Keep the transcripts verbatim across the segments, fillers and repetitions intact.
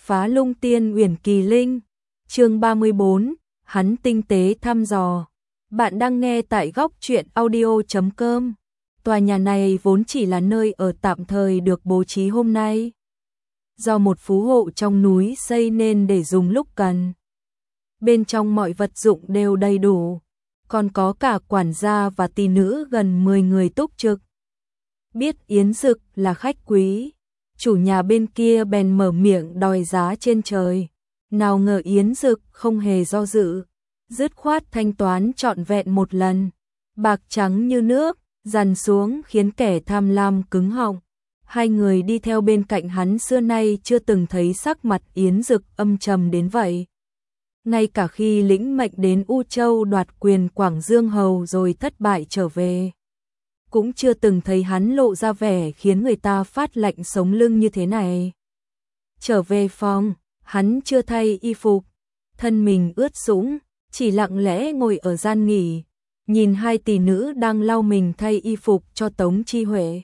Phá Lung Tiên Uyển Kỳ Linh, chương ba mươi bốn, hắn tinh tế thăm dò. Bạn đang nghe tại góc truyện audio chấm com. Tòa nhà này vốn chỉ là nơi ở tạm thời được bố trí hôm nay, do một phú hộ trong núi xây nên để dùng lúc cần. Bên trong mọi vật dụng đều đầy đủ, còn có cả quản gia và tỳ nữ gần mười người túc trực. Biết Yến Dực là khách quý, chủ nhà bên kia bèn mở miệng đòi giá trên trời. Nào ngờ Yến Dực không hề do dự, dứt khoát thanh toán trọn vẹn một lần, bạc trắng như nước, dằn xuống khiến kẻ tham lam cứng họng. Hai người đi theo bên cạnh hắn xưa nay chưa từng thấy sắc mặt Yến Dực âm trầm đến vậy. Ngay cả khi lĩnh mệnh đến U Châu đoạt quyền Quảng Dương Hầu rồi thất bại trở về, cũng chưa từng thấy hắn lộ ra vẻ khiến người ta phát lạnh sống lưng như thế này. Trở về phòng, hắn chưa thay y phục, thân mình ướt sũng, chỉ lặng lẽ ngồi ở gian nghỉ, nhìn hai tỷ nữ đang lau mình thay y phục cho Tống Chi Huệ.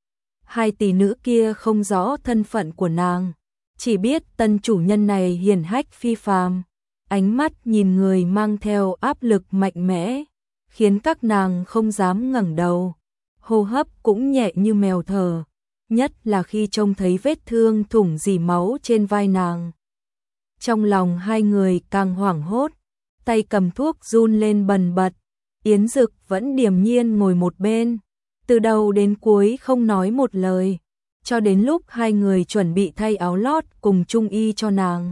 Hai tỷ nữ kia không rõ thân phận của nàng, chỉ biết tân chủ nhân này hiển hách phi phàm, ánh mắt nhìn người mang theo áp lực mạnh mẽ, khiến các nàng không dám ngẩng đầu, hô hấp cũng nhẹ như mèo thở, nhất là khi trông thấy vết thương thủng rỉ máu trên vai nàng. Trong lòng hai người càng hoảng hốt, tay cầm thuốc run lên bần bật. Yến Dực vẫn điềm nhiên ngồi một bên, từ đầu đến cuối không nói một lời, cho đến lúc hai người chuẩn bị thay áo lót cùng trung y cho nàng,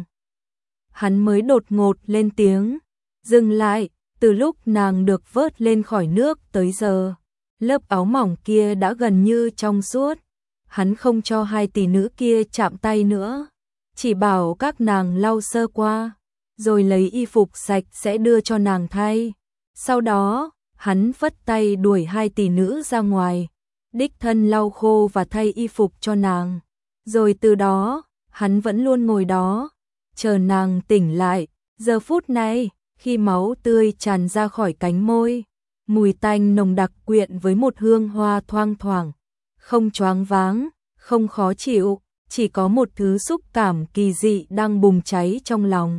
hắn mới đột ngột lên tiếng. Dừng lại, từ lúc nàng được vớt lên khỏi nước tới giờ, lớp áo mỏng kia đã gần như trong suốt. Hắn không cho hai tỷ nữ kia chạm tay nữa, chỉ bảo các nàng lau sơ qua, rồi lấy y phục sạch sẽ đưa cho nàng thay. Sau đó, hắn phất tay đuổi hai tỷ nữ ra ngoài, đích thân lau khô và thay y phục cho nàng. Rồi từ đó, hắn vẫn luôn ngồi đó, chờ nàng tỉnh lại. Giờ phút này, khi máu tươi tràn ra khỏi cánh môi, mùi tanh nồng đặc quyện với một hương hoa thoang thoảng, không choáng váng, không khó chịu, chỉ có một thứ xúc cảm kỳ dị đang bùng cháy trong lòng.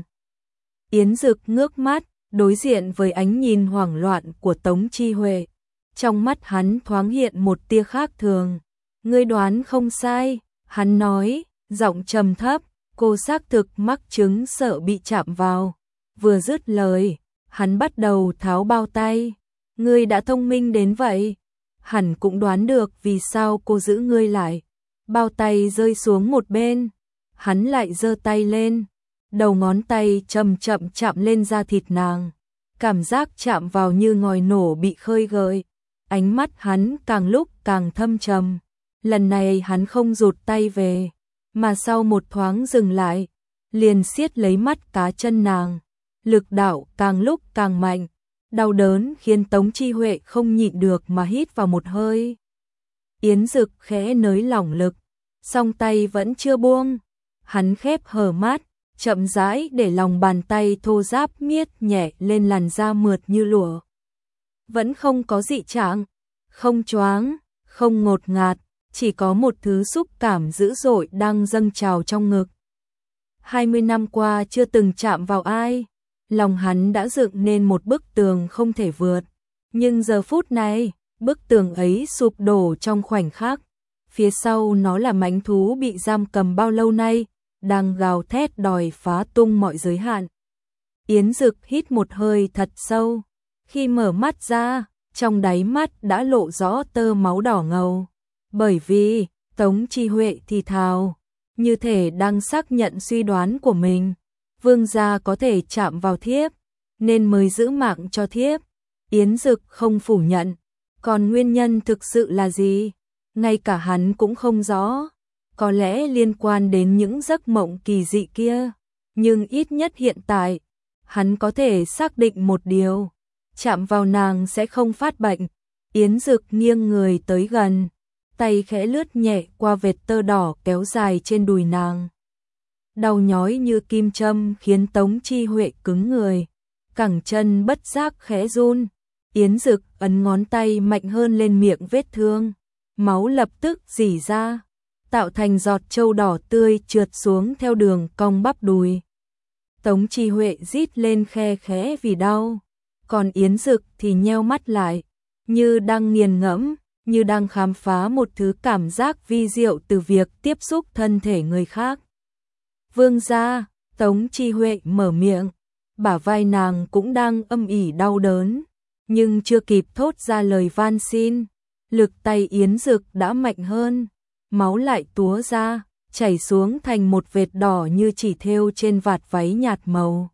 Yến Dực ngước mắt, đối diện với ánh nhìn hoảng loạn của Tống Chi Huệ. Trong mắt hắn thoáng hiện một tia khác thường. Ngươi đoán không sai, hắn nói, giọng trầm thấp, cô xác thực mắc chứng sợ bị chạm vào. Vừa dứt lời, hắn bắt đầu tháo bao tay. Ngươi đã thông minh đến vậy, hẳn cũng đoán được vì sao cô giữ ngươi lại. Bao tay rơi xuống một bên, hắn lại giơ tay lên, đầu ngón tay chậm chậm chạm lên da thịt nàng, cảm giác chạm vào như ngòi nổ bị khơi gợi. Ánh mắt hắn càng lúc càng thâm trầm, lần này hắn không rụt tay về, mà sau một thoáng dừng lại, liền siết lấy mắt cá chân nàng, lực đạo càng lúc càng mạnh, đau đớn khiến Tống Chi Huệ không nhịn được mà hít vào một hơi. Yến Dực khẽ nới lỏng lực, song tay vẫn chưa buông, hắn khép hờ mắt, chậm rãi để lòng bàn tay thô ráp miết nhẹ lên làn da mượt như lụa. Vẫn không có dị trạng, không choáng, không ngột ngạt, chỉ có một thứ xúc cảm dữ dội đang dâng trào trong ngực. Hai mươi năm qua chưa từng chạm vào ai, lòng hắn đã dựng nên một bức tường không thể vượt, nhưng giờ phút này, bức tường ấy sụp đổ trong khoảnh khắc. Phía sau nó là mãnh thú bị giam cầm bao lâu nay, đang gào thét đòi phá tung mọi giới hạn. Yến Dực hít một hơi thật sâu, khi mở mắt ra, trong đáy mắt đã lộ rõ tơ máu đỏ ngầu. Bởi vì, Tống Chi Huệ thì thào, như thể đang xác nhận suy đoán của mình, vương gia có thể chạm vào thiếp, nên mới giữ mạng cho thiếp. Yến Dực không phủ nhận, còn nguyên nhân thực sự là gì? Ngay cả hắn cũng không rõ, có lẽ liên quan đến những giấc mộng kỳ dị kia, nhưng ít nhất hiện tại, hắn có thể xác định một điều, chạm vào nàng sẽ không phát bệnh. Yến Dực nghiêng người tới gần, tay khẽ lướt nhẹ qua vệt tơ đỏ kéo dài trên đùi nàng. Đau nhói như kim châm khiến Tống Chi Huệ cứng người, cẳng chân bất giác khẽ run. Yến Dực ấn ngón tay mạnh hơn lên miệng vết thương, máu lập tức rỉ ra. tạo thành giọt châu đỏ tươi trượt xuống theo đường cong bắp đùi. Tống Chi Huệ rít lên khe khẽ vì đau, còn Yến Dực thì nheo mắt lại, như đang nghiền ngẫm, như đang khám phá một thứ cảm giác vi diệu từ việc tiếp xúc thân thể người khác. Vương gia, Tống Chi Huệ mở miệng, bả vai nàng cũng đang âm ỉ đau đớn, nhưng chưa kịp thốt ra lời van xin, lực tay Yến Dực đã mạnh hơn, máu lại túa ra, chảy xuống thành một vệt đỏ như chỉ thêu trên vạt váy nhạt màu.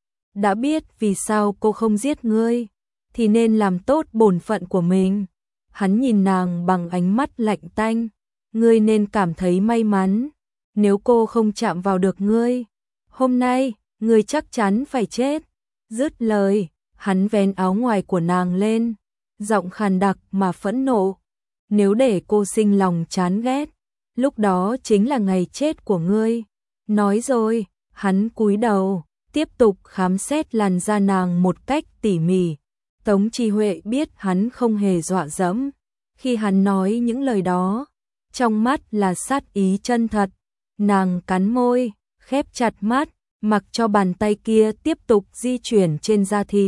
Đã biết vì sao cô không giết ngươi, thì nên làm tốt bổn phận của mình. Hắn nhìn nàng bằng ánh mắt lạnh tanh, ngươi nên cảm thấy may mắn, nếu cô không chạm vào được ngươi, hôm nay, ngươi chắc chắn phải chết. Dứt lời, hắn vén áo ngoài của nàng lên, giọng khàn đặc mà phẫn nộ. Nếu để cô sinh lòng chán ghét, lúc đó chính là ngày chết của ngươi. Nói rồi, hắn cúi đầu, tiếp tục khám xét làn da nàng một cách tỉ mỉ. Tống Chi Huệ biết hắn không hề dọa dẫm. Khi hắn nói những lời đó, trong mắt là sát ý chân thật. Nàng cắn môi, khép chặt mắt, mặc cho bàn tay kia tiếp tục di chuyển trên da thịt.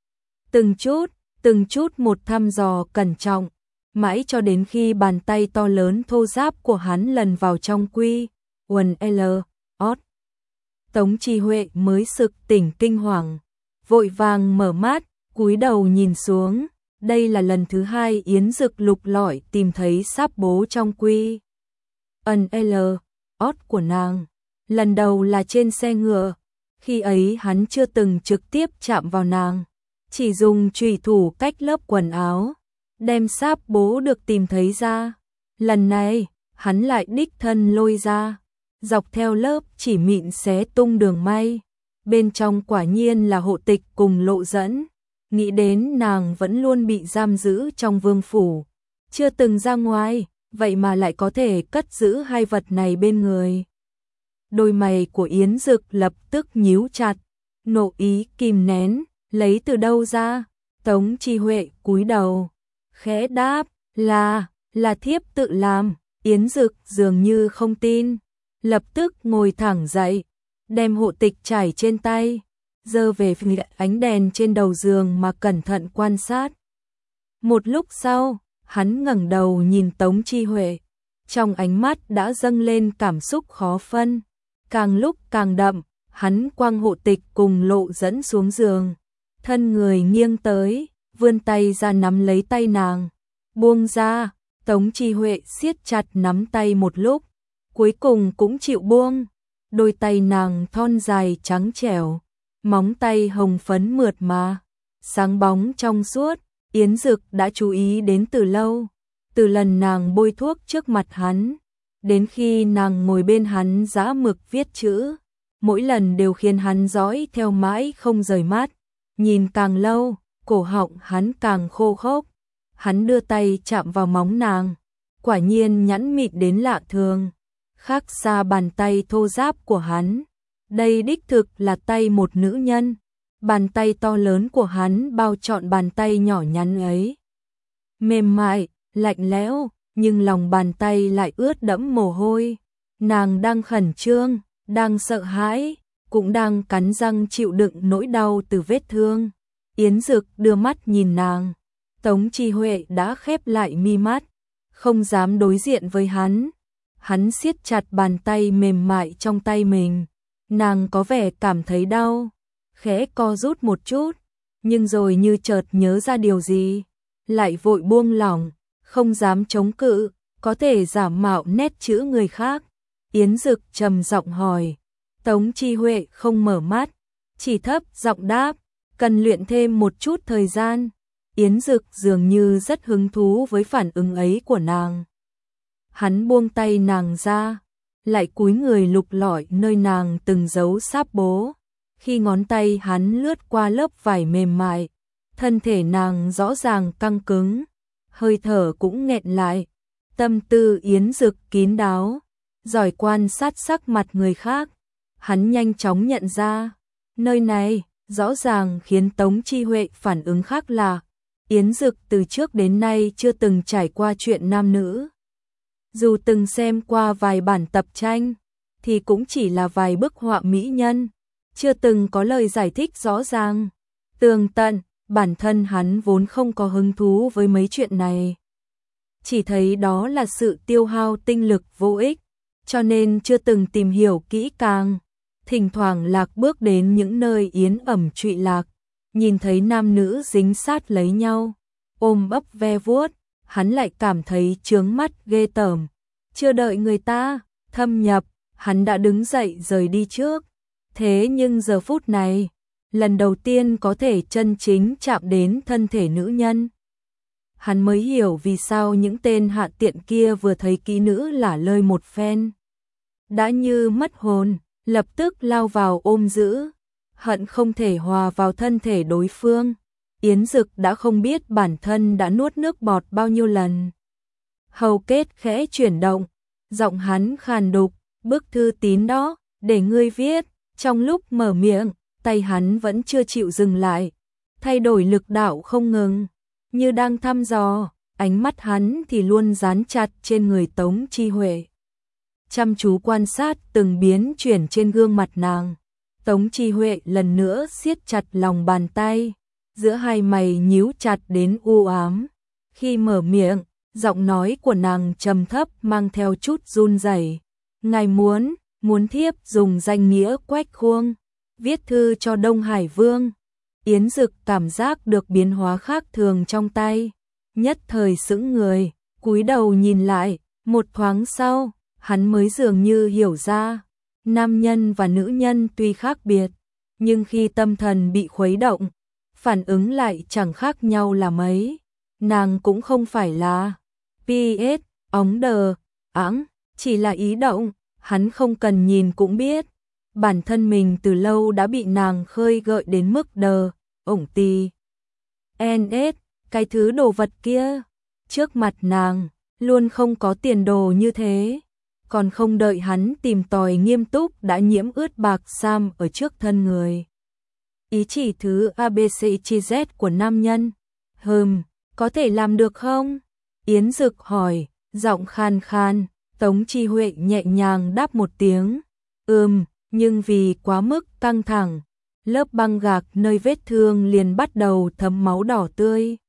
Từng chút, từng chút một thăm dò cẩn trọng, mãi cho đến khi bàn tay to lớn thô ráp của hắn lần vào trong quy, quần L, ót. Tống Chi Huệ mới sực tỉnh kinh hoàng, vội vàng mở mắt, cúi đầu nhìn xuống. Đây là lần thứ hai Yến Dực lục lọi tìm thấy sáp bố trong quy ẩn L, ót của nàng. Lần đầu là trên xe ngựa, khi ấy hắn chưa từng trực tiếp chạm vào nàng, chỉ dùng chùy thủ cách lớp quần áo, đem sáp bố được tìm thấy ra. Lần này, hắn lại đích thân lôi ra, dọc theo lớp chỉ mịn xé tung đường may. Bên trong quả nhiên là hộ tịch cùng lộ dẫn. Nghĩ đến nàng vẫn luôn bị giam giữ trong vương phủ, chưa từng ra ngoài, vậy mà lại có thể cất giữ hai vật này bên người. Đôi mày của Yến Dực lập tức nhíu chặt, nộ ý kìm nén, lấy từ đâu ra? Tống Chi Huệ cúi đầu, khẽ đáp, là, là thiếp tự làm. Yến Dực dường như không tin, lập tức ngồi thẳng dậy, đem hộ tịch trải trên tay, giơ về phía ánh đèn trên đầu giường mà cẩn thận quan sát. Một lúc sau, hắn ngẩng đầu nhìn Tống Chi Huệ, trong ánh mắt đã dâng lên cảm xúc khó phân, càng lúc càng đậm. Hắn quăng hộ tịch cùng lộ dẫn xuống giường, thân người nghiêng tới, vươn tay ra nắm lấy tay nàng, buông ra. Tống Chi Huệ siết chặt nắm tay một lúc, cuối cùng cũng chịu buông. Đôi tay nàng thon dài trắng trẻo, móng tay hồng phấn mượt mà, sáng bóng trong suốt. Yến Dực đã chú ý đến từ lâu, từ lần nàng bôi thuốc trước mặt hắn, đến khi nàng ngồi bên hắn giã mực viết chữ, mỗi lần đều khiến hắn dõi theo mãi không rời mắt. Nhìn càng lâu, cổ họng hắn càng khô khốc. Hắn đưa tay chạm vào móng nàng, quả nhiên nhẵn mịn đến lạ thường, khác xa bàn tay thô ráp của hắn. Đây đích thực là tay một nữ nhân. Bàn tay to lớn của hắn bao trọn bàn tay nhỏ nhắn ấy, mềm mại, lạnh lẽo, nhưng lòng bàn tay lại ướt đẫm mồ hôi. Nàng đang khẩn trương, đang sợ hãi, cũng đang cắn răng chịu đựng nỗi đau từ vết thương. Yến Dực đưa mắt nhìn nàng, Tống Chi Huệ đã khép lại mi mắt, không dám đối diện với hắn. Hắn siết chặt bàn tay mềm mại trong tay mình, nàng có vẻ cảm thấy đau, khẽ co rút một chút, nhưng rồi như chợt nhớ ra điều gì, lại vội buông lỏng, không dám chống cự, có thể giả mạo nét chữ người khác. Yến Dực trầm giọng hỏi. Tống Chi Huệ không mở mắt, chỉ thấp giọng đáp, cần luyện thêm một chút thời gian. Yến Dực dường như rất hứng thú với phản ứng ấy của nàng. Hắn buông tay nàng ra, lại cúi người lục lọi nơi nàng từng giấu sáp bố. Khi ngón tay hắn lướt qua lớp vải mềm mại, thân thể nàng rõ ràng căng cứng, hơi thở cũng nghẹn lại. Tâm tư Yến Dực kín đáo, giỏi quan sát sắc mặt người khác. Hắn nhanh chóng nhận ra, nơi này rõ ràng khiến Tống Chi Huệ phản ứng khác lạ. Yến Dực từ trước đến nay chưa từng trải qua chuyện nam nữ Dù từng xem qua vài bản tập tranh, thì cũng chỉ là vài bức họa mỹ nhân, chưa từng có lời giải thích rõ ràng, tường tận. Bản thân hắn vốn không có hứng thú với mấy chuyện này, chỉ thấy đó là sự tiêu hao tinh lực vô ích, cho nên chưa từng tìm hiểu kỹ càng. Thỉnh thoảng Lạc bước đến những nơi yến ẩm trụy lạc, nhìn thấy nam nữ dính sát lấy nhau, ôm ấp ve vuốt, hắn lại cảm thấy chướng mắt ghê tởm. Chưa đợi người ta thâm nhập, hắn đã đứng dậy rời đi trước. Thế nhưng giờ phút này, lần đầu tiên có thể chân chính chạm đến thân thể nữ nhân, hắn mới hiểu vì sao những tên hạ tiện kia vừa thấy kỹ nữ lả lơi một phen, đã như mất hồn, lập tức lao vào ôm giữ, hận không thể hòa vào thân thể đối phương. Yến Dực đã không biết bản thân đã nuốt nước bọt bao nhiêu lần. Hầu kết khẽ chuyển động, giọng hắn khàn đục, bức thư tín đó, để ngươi viết. Trong lúc mở miệng, tay hắn vẫn chưa chịu dừng lại, thay đổi lực đạo không ngừng, như đang thăm dò. Ánh mắt hắn thì luôn dán chặt trên người Tống Chi Huệ, chăm chú quan sát từng biến chuyển trên gương mặt nàng. Tống Chi Huệ lần nữa siết chặt lòng bàn tay, giữa hai mày nhíu chặt đến u ám. Khi mở miệng, giọng nói của nàng trầm thấp mang theo chút run rẩy. Ngài muốn, muốn thiếp dùng danh nghĩa Quách Khuông viết thư cho Đông Hải Vương. Yến Dực cảm giác được biến hóa khác thường trong tay, nhất thời sững người, cúi đầu nhìn lại. Một thoáng sau, hắn mới dường như hiểu ra, nam nhân và nữ nhân tuy khác biệt, nhưng khi tâm thần bị khuấy động, phản ứng lại chẳng khác nhau là mấy. Nàng cũng không phải là pê ét, ống đờ, ẵng, chỉ là ý động. Hắn không cần nhìn cũng biết, bản thân mình từ lâu đã bị nàng khơi gợi đến mức đờ, ổng tì. en ét, cái thứ đồ vật kia, trước mặt nàng, luôn không có tiền đồ như thế. Còn không đợi hắn tìm tòi nghiêm túc đã nhiễm ướt bạc sam ở trước thân người. Ý chỉ thứ a bê xê chi dét của nam nhân. Hừm, có thể làm được không? Yến Dực hỏi, giọng khan khan. Tống Chi Huệ nhẹ nhàng đáp một tiếng, ừm, nhưng vì quá mức căng thẳng, lớp băng gạc nơi vết thương liền bắt đầu thấm máu đỏ tươi.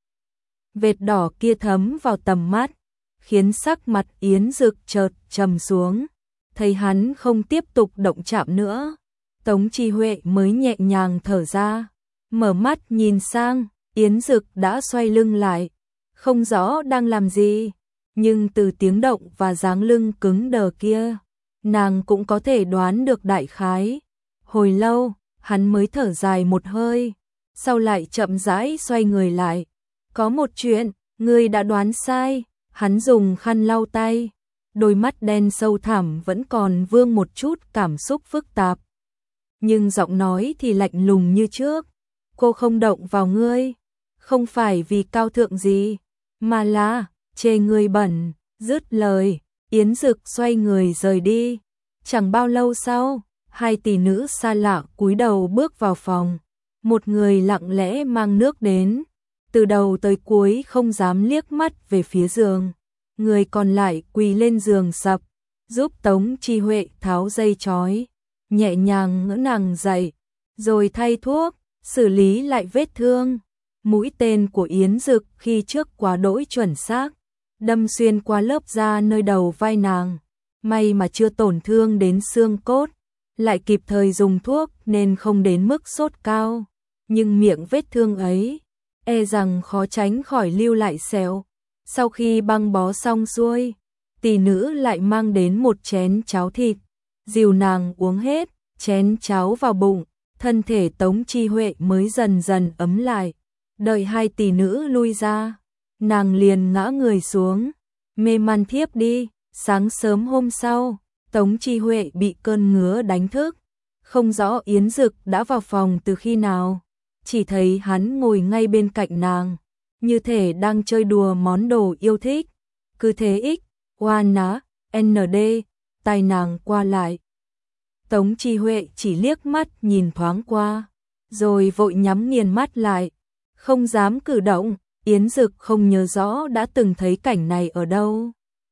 Vệt đỏ kia thấm vào tầm mắt, khiến sắc mặt Yến Dực chợt trầm xuống. Thấy hắn không tiếp tục động chạm nữa, Tống Chi Huệ mới nhẹ nhàng thở ra, mở mắt nhìn sang. Yến Dực đã xoay lưng lại, không rõ đang làm gì. Nhưng từ tiếng động và dáng lưng cứng đờ kia, nàng cũng có thể đoán được đại khái. Hồi lâu, hắn mới thở dài một hơi, sau lại chậm rãi xoay người lại. Có một chuyện, ngươi đã đoán sai. Hắn dùng khăn lau tay, đôi mắt đen sâu thẳm vẫn còn vương một chút cảm xúc phức tạp. Nhưng giọng nói thì lạnh lùng như trước. Cô không động vào ngươi, không phải vì cao thượng gì, mà là chê ngươi bẩn. Dứt lời, Yến Dực xoay người rời đi. Chẳng bao lâu sau, hai tỷ nữ xa lạ cúi đầu bước vào phòng. Một người lặng lẽ mang nước đến, từ đầu tới cuối không dám liếc mắt về phía giường. Người còn lại quỳ lên giường sập, giúp Tống Chi Huệ tháo dây trói, nhẹ nhàng ngỡ nàng dậy, rồi thay thuốc, xử lý lại vết thương. Mũi tên của Yến Dực khi trước quá đỗi chuẩn xác, đâm xuyên qua lớp da nơi đầu vai nàng. May mà chưa tổn thương đến xương cốt, lại kịp thời dùng thuốc nên không đến mức sốt cao. Nhưng miệng vết thương ấy, e rằng khó tránh khỏi lưu lại sẹo. Sau khi băng bó xong xuôi, tỷ nữ lại mang đến một chén cháo thịt, dìu nàng uống hết chén cháo vào bụng. Thân thể Tống Chi Huệ mới dần dần ấm lại. Đợi hai tỷ nữ lui ra, nàng liền ngã người xuống, mê man thiếp đi. Sáng sớm hôm sau, Tống Chi Huệ bị cơn ngứa đánh thức, không rõ Yến Dực đã vào phòng từ khi nào, chỉ thấy hắn ngồi ngay bên cạnh nàng, như thể đang chơi đùa món đồ yêu thích. Cứ thế x, oa ná, en đê, tai nàng qua lại. Tống Chi Huệ chỉ liếc mắt nhìn thoáng qua, rồi vội nhắm nghiền mắt lại, không dám cử động. Yến Dực không nhớ rõ đã từng thấy cảnh này ở đâu.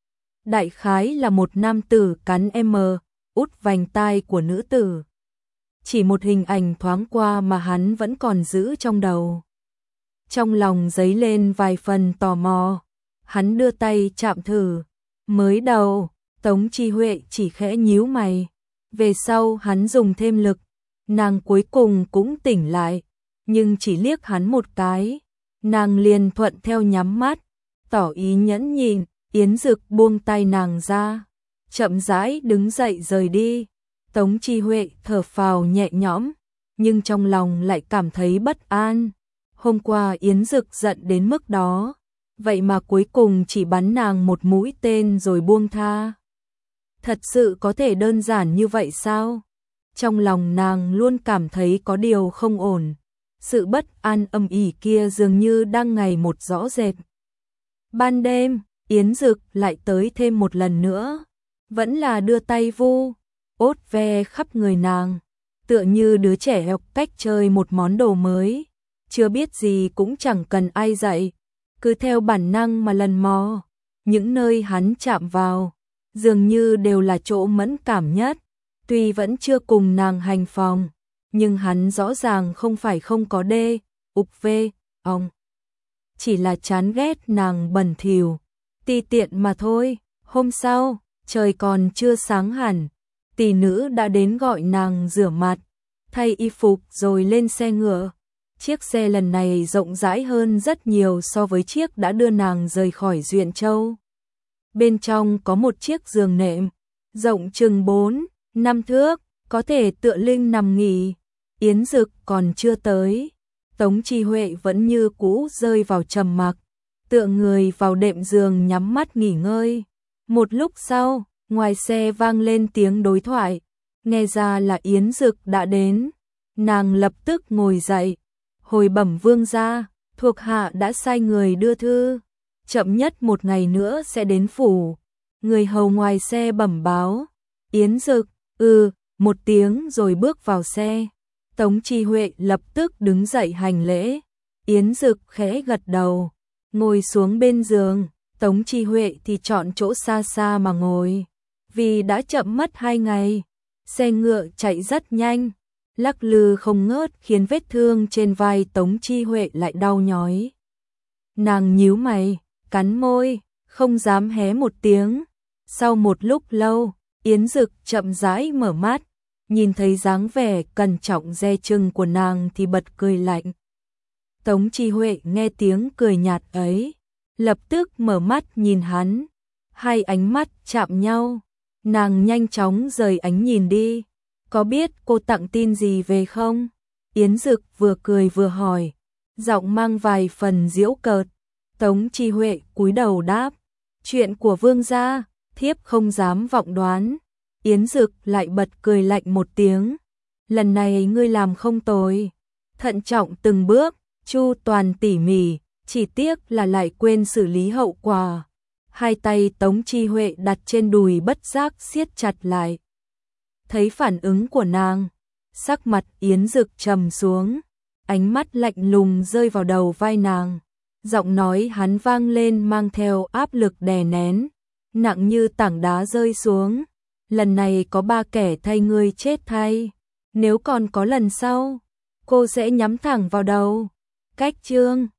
đại khái là một nam tử cắn M, út vành tai của nữ tử. Chỉ một hình ảnh thoáng qua mà hắn vẫn còn giữ trong đầu. Trong lòng dấy lên vài phần tò mò, hắn đưa tay chạm thử. Mới đầu, Tống Chi Huệ chỉ khẽ nhíu mày. Về sau hắn dùng thêm lực, nàng cuối cùng cũng tỉnh lại, nhưng chỉ liếc hắn một cái, nàng liền thuận theo nhắm mắt, tỏ ý nhẫn nhịn. Yến Dực buông tay nàng ra, chậm rãi đứng dậy rời đi. Tống Chi Huệ thở phào nhẹ nhõm, nhưng trong lòng lại cảm thấy bất an. Hôm qua Yến Dực giận đến mức đó, vậy mà cuối cùng chỉ bắn nàng một mũi tên rồi buông tha. Thật sự có thể đơn giản như vậy sao? Trong lòng nàng luôn cảm thấy có điều không ổn. Sự bất an âm ỉ kia dường như đang ngày một rõ rệt. Ban đêm, Yến Dực lại tới thêm một lần nữa, vẫn là đưa tay vu, ốt ve khắp người nàng, tựa như đứa trẻ học cách chơi một món đồ mới, chưa biết gì cũng chẳng cần ai dạy, cứ theo bản năng mà lần mò. Những nơi hắn chạm vào, dường như đều là chỗ mẫn cảm nhất, tuy vẫn chưa cùng nàng hành phòng, nhưng hắn rõ ràng không phải không có đê, ục vê, ong. Chỉ là chán ghét nàng bẩn thỉu, ti tiện mà thôi. Hôm sau, trời còn chưa sáng hẳn, tỷ nữ đã đến gọi nàng rửa mặt, thay y phục rồi lên xe ngựa. Chiếc xe lần này rộng rãi hơn rất nhiều so với chiếc đã đưa nàng rời khỏi Duyện Châu. Bên trong có một chiếc giường nệm, rộng chừng bốn, năm thước, có thể tựa lưng nằm nghỉ. Yến Dực còn chưa tới, Tống Chi Huệ vẫn như cũ rơi vào trầm mặc, tựa người vào đệm giường nhắm mắt nghỉ ngơi. Một lúc sau, ngoài xe vang lên tiếng đối thoại, nghe ra là Yến Dực đã đến. Nàng lập tức ngồi dậy, hồi bẩm vương gia, thuộc hạ đã sai người đưa thư, chậm nhất một ngày nữa sẽ đến phủ. Người hầu ngoài xe bẩm báo. Yến Dực, ừ, một tiếng rồi bước vào xe. Tống Chi Huệ lập tức đứng dậy hành lễ. Yến Dực khẽ gật đầu, ngồi xuống bên giường. Tống Chi Huệ thì chọn chỗ xa xa mà ngồi, vì đã chậm mất hai ngày. Xe ngựa chạy rất nhanh, lắc lư không ngớt khiến vết thương trên vai Tống Chi Huệ lại đau nhói. Nàng nhíu mày, cắn môi, không dám hé một tiếng. Sau một lúc lâu, Yến Dực chậm rãi mở mắt, nhìn thấy dáng vẻ cẩn trọng dè chừng của nàng thì bật cười lạnh. Tống Chi Huệ nghe tiếng cười nhạt ấy, lập tức mở mắt nhìn hắn, hai ánh mắt chạm nhau, nàng nhanh chóng rời ánh nhìn đi. Có biết cô tặng tin gì về không? Yến Dực vừa cười vừa hỏi, giọng mang vài phần giễu cợt. Tống Chi Huệ cúi đầu đáp, chuyện của vương gia, thiếp không dám vọng đoán. Yến Dực lại bật cười lạnh một tiếng, lần này ngươi làm không tồi, thận trọng từng bước, chu toàn tỉ mỉ, chỉ tiếc là lại quên xử lý hậu quả. Hai tay Tống Chi Huệ đặt trên đùi bất giác siết chặt lại. Thấy phản ứng của nàng, sắc mặt Yến Dực trầm xuống, ánh mắt lạnh lùng rơi vào đầu vai nàng. Giọng nói hắn vang lên mang theo áp lực đè nén, nặng như tảng đá rơi xuống. Lần này có ba kẻ thay ngươi chết thay, nếu còn có lần sau, cô sẽ nhắm thẳng vào đầu. Cách chương